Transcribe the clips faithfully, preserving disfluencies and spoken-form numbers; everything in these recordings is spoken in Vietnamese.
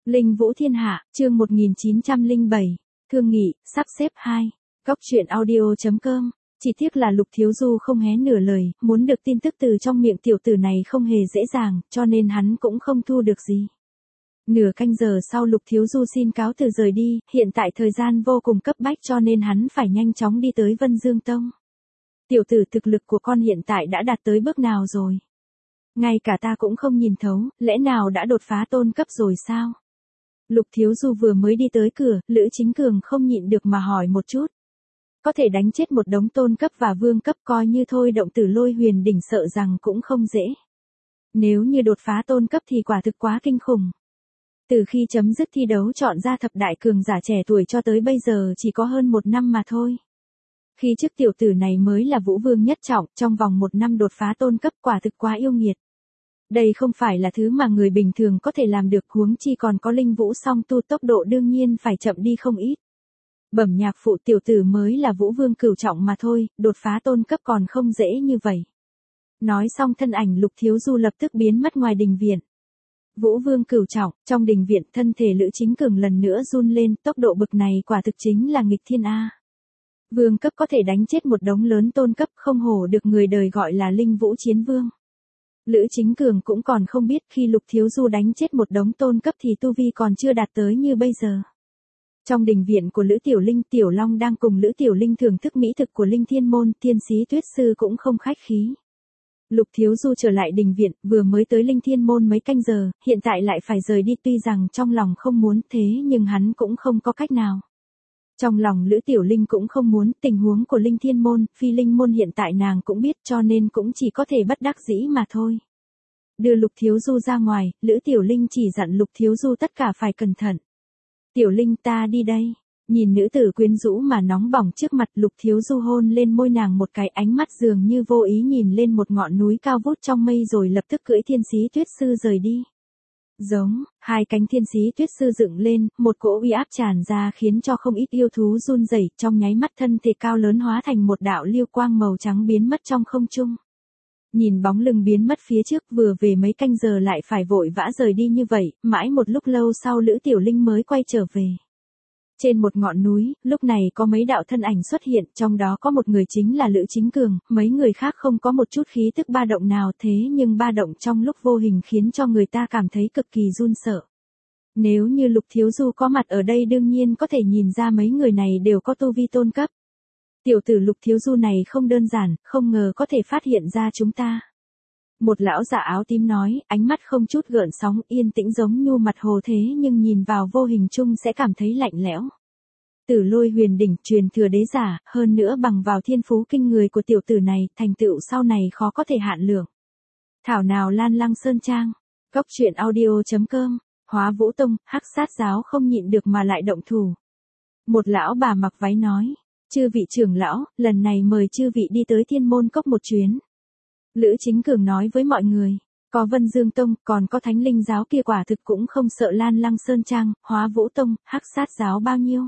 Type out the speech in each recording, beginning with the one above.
Linh Vũ Thiên Hạ, chương một nghìn chín trăm lẻ bảy, Thương nghị, sắp xếp hai. Góc truyện audio chấm com. Chỉ tiếc là Lục Thiếu Du không hé nửa lời, muốn được tin tức từ trong miệng tiểu tử này không hề dễ dàng, cho nên hắn cũng không thu được gì. Nửa canh giờ sau Lục Thiếu Du xin cáo từ rời đi, hiện tại thời gian vô cùng cấp bách cho nên hắn phải nhanh chóng đi tới Vân Dương Tông. Tiểu tử, thực lực của con hiện tại đã đạt tới bước nào rồi? Ngay cả ta cũng không nhìn thấu, lẽ nào đã đột phá tôn cấp rồi sao? Lục Thiếu Du vừa mới đi tới cửa, Lữ Chính Cường không nhịn được mà hỏi một chút. Có thể đánh chết một đống tôn cấp và vương cấp coi như thôi, động tử Lôi Huyền Đỉnh sợ rằng cũng không dễ. Nếu như đột phá tôn cấp thì quả thực quá kinh khủng. Từ khi chấm dứt thi đấu chọn ra thập đại cường giả trẻ tuổi cho tới bây giờ chỉ có hơn một năm mà thôi. Khi trước tiểu tử này mới là vũ vương nhất trọng, trong vòng một năm đột phá tôn cấp quả thực quá yêu nghiệt. Đây không phải là thứ mà người bình thường có thể làm được, huống chi còn có linh vũ song tu, tốc độ đương nhiên phải chậm đi không ít. Bẩm nhạc phụ, tiểu tử mới là vũ vương cửu trọng mà thôi, đột phá tôn cấp còn không dễ như vậy. Nói xong thân ảnh Lục Thiếu Du lập tức biến mất ngoài đình viện. Vũ vương cửu trọng, trong đình viện thân thể Lữ Chính Cường lần nữa run lên, tốc độ bực này quả thực chính là nghịch thiên A. Vương cấp có thể đánh chết một đống lớn tôn cấp, không hổ được người đời gọi là linh vũ chiến vương. Lữ Chính Cường cũng còn không biết khi Lục Thiếu Du đánh chết một đống tôn cấp thì tu vi còn chưa đạt tới như bây giờ. Trong đình viện của Lữ Tiểu Linh, Tiểu Long đang cùng Lữ Tiểu Linh thưởng thức mỹ thực của Linh Thiên Môn, Thiên Sĩ Tuyết Sư cũng không khách khí. Lục Thiếu Du trở lại đình viện, vừa mới tới Linh Thiên Môn mấy canh giờ, hiện tại lại phải rời đi, tuy rằng trong lòng không muốn thế nhưng hắn cũng không có cách nào. Trong lòng Lữ Tiểu Linh cũng không muốn, tình huống của Linh Thiên Môn, Phi Linh Môn hiện tại nàng cũng biết cho nên cũng chỉ có thể bất đắc dĩ mà thôi. Đưa Lục Thiếu Du ra ngoài, Lữ Tiểu Linh chỉ dặn Lục Thiếu Du tất cả phải cẩn thận. Tiểu Linh, ta đi đây. Nhìn nữ tử quyến rũ mà nóng bỏng trước mặt, Lục Thiếu Du hôn lên môi nàng một cái, ánh mắt dường như vô ý nhìn lên một ngọn núi cao vút trong mây rồi lập tức cưỡi Thiên Sĩ Tuyết Sư rời đi. Giống, hai cánh Thiên Sĩ Tuyết Sư dựng lên, một cỗ uy áp tràn ra khiến cho không ít yêu thú run rẩy, trong nháy mắt thân thể cao lớn hóa thành một đạo lưu quang màu trắng biến mất trong không trung. Nhìn bóng lưng biến mất phía trước, vừa về mấy canh giờ lại phải vội vã rời đi như vậy, mãi một lúc lâu sau Lữ Tiểu Linh mới quay trở về. Trên một ngọn núi, lúc này có mấy đạo thân ảnh xuất hiện, trong đó có một người chính là Lữ Chính Cường, mấy người khác không có một chút khí tức ba động nào, thế nhưng ba động trong lúc vô hình khiến cho người ta cảm thấy cực kỳ run sợ. Nếu như Lục Thiếu Du có mặt ở đây đương nhiên có thể nhìn ra mấy người này đều có tu vi tôn cấp. Tiểu tử Lục Thiếu Du này không đơn giản, không ngờ có thể phát hiện ra chúng ta. Một lão giả áo tím nói, ánh mắt không chút gợn sóng, yên tĩnh giống nhu mặt hồ, thế nhưng nhìn vào vô hình chung sẽ cảm thấy lạnh lẽo. Tử Lôi Huyền Đỉnh, truyền thừa đế giả, hơn nữa bằng vào thiên phú kinh người của tiểu tử này, thành tựu sau này khó có thể hạn lượng. Thảo nào Lan Lăng Sơn Trang. Góc truyện audio chấm com. Hóa Vũ Tông, Hắc Sát Giáo không nhịn được mà lại động thủ. Một lão bà mặc váy nói, chư vị trưởng lão, lần này mời chư vị đi tới Thiên Môn Cốc một chuyến. Lữ Chính Cường nói với mọi người, có Vân Dương Tông, còn có Thánh Linh Giáo kia quả thực cũng không sợ Lan Lăng Sơn Trang, Hóa Vũ Tông, Hắc Sát Giáo bao nhiêu.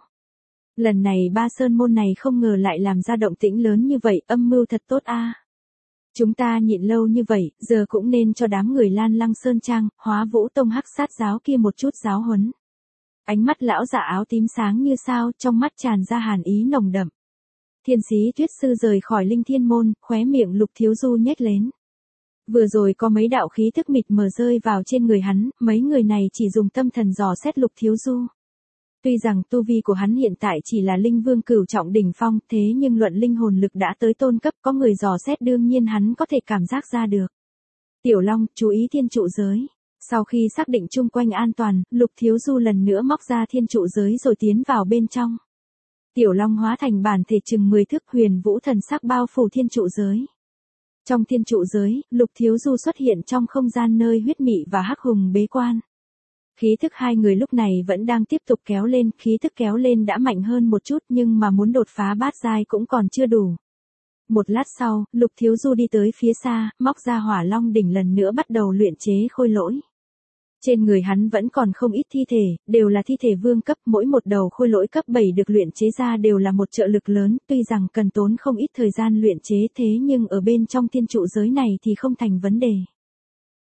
Lần này ba sơn môn này không ngờ lại làm ra động tĩnh lớn như vậy, âm mưu thật tốt a. Chúng ta nhịn lâu như vậy, giờ cũng nên cho đám người Lan Lăng Sơn Trang, Hóa Vũ Tông, Hắc Sát Giáo kia một chút giáo huấn. Ánh mắt lão giả áo tím sáng như sao, trong mắt tràn ra hàn ý nồng đậm. Thiên Sĩ Tuyết Sư rời khỏi Linh Thiên Môn, khóe miệng Lục Thiếu Du nhếch lên. Vừa rồi có mấy đạo khí thức mịt mờ rơi vào trên người hắn, mấy người này chỉ dùng tâm thần dò xét Lục Thiếu Du. Tuy rằng tu vi của hắn hiện tại chỉ là linh vương cửu trọng đỉnh phong, thế nhưng luận linh hồn lực đã tới tôn cấp, có người dò xét đương nhiên hắn có thể cảm giác ra được. Tiểu Long, chú ý thiên trụ giới. Sau khi xác định chung quanh an toàn, Lục Thiếu Du lần nữa móc ra thiên trụ giới rồi tiến vào bên trong. Tiểu Long hóa thành bản thể chừng mười thước, huyền vũ thần sắc bao phủ thiên trụ giới. Trong thiên trụ giới, Lục Thiếu Du xuất hiện trong không gian nơi huyết mị và hắc hùng bế quan. Khí thức hai người lúc này vẫn đang tiếp tục kéo lên, khí thức kéo lên đã mạnh hơn một chút nhưng mà muốn đột phá bát giai cũng còn chưa đủ. Một lát sau, Lục Thiếu Du đi tới phía xa, móc ra Hỏa Long đỉnh lần nữa bắt đầu luyện chế khôi lỗi. Trên người hắn vẫn còn không ít thi thể, đều là thi thể vương cấp, mỗi một đầu khôi lỗi cấp bảy được luyện chế ra đều là một trợ lực lớn, tuy rằng cần tốn không ít thời gian luyện chế thế nhưng ở bên trong thiên trụ giới này thì không thành vấn đề.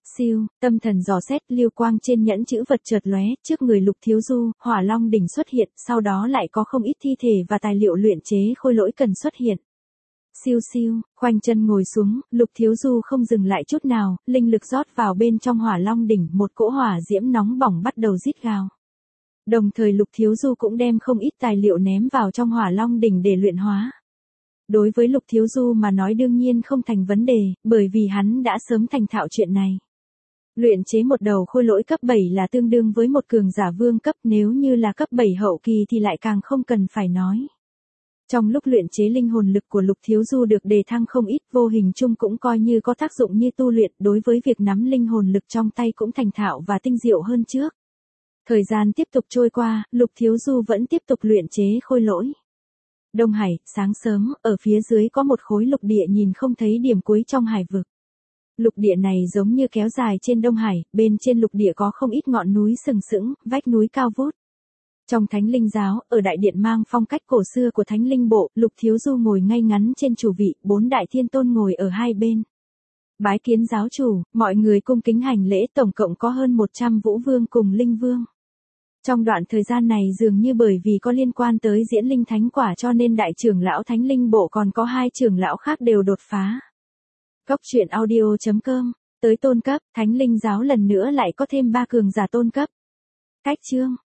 Siêu, tâm thần dò xét, lưu quang trên nhẫn chữ vật chợt lóe, trước người Lục Thiếu Du, Hỏa Long đỉnh xuất hiện, sau đó lại có không ít thi thể và tài liệu luyện chế khôi lỗi cần xuất hiện. Siêu siêu, khoanh chân ngồi xuống, Lục Thiếu Du không dừng lại chút nào, linh lực rót vào bên trong Hỏa Long đỉnh, một cỗ hỏa diễm nóng bỏng bắt đầu rít gào. Đồng thời Lục Thiếu Du cũng đem không ít tài liệu ném vào trong Hỏa Long đỉnh để luyện hóa. Đối với Lục Thiếu Du mà nói đương nhiên không thành vấn đề, bởi vì hắn đã sớm thành thạo chuyện này. Luyện chế một đầu khôi lỗi cấp bảy là tương đương với một cường giả vương cấp, nếu như là cấp bảy hậu kỳ thì lại càng không cần phải nói. Trong lúc luyện chế linh hồn lực của Lục Thiếu Du được đề thăng không ít, vô hình chung cũng coi như có tác dụng như tu luyện, đối với việc nắm linh hồn lực trong tay cũng thành thạo và tinh diệu hơn trước. Thời gian tiếp tục trôi qua, Lục Thiếu Du vẫn tiếp tục luyện chế khôi lỗi. Đông Hải, sáng sớm, ở phía dưới có một khối lục địa nhìn không thấy điểm cuối trong hải vực. Lục địa này giống như kéo dài trên Đông Hải, bên trên lục địa có không ít ngọn núi sừng sững, vách núi cao vút. Trong Thánh Linh Giáo, ở đại điện mang phong cách cổ xưa của Thánh Linh Bộ, Lục Thiếu Du ngồi ngay ngắn trên chủ vị, bốn đại thiên tôn ngồi ở hai bên. Bái kiến giáo chủ, mọi người cung kính hành lễ, tổng cộng có hơn một trăm vũ vương cùng linh vương. Trong đoạn thời gian này dường như bởi vì có liên quan tới diễn linh thánh quả cho nên đại trưởng lão Thánh Linh Bộ còn có hai trưởng lão khác đều đột phá. Cốc truyện audio chấm com, tới tôn cấp, Thánh Linh Giáo lần nữa lại có thêm ba cường giả tôn cấp. Cách chương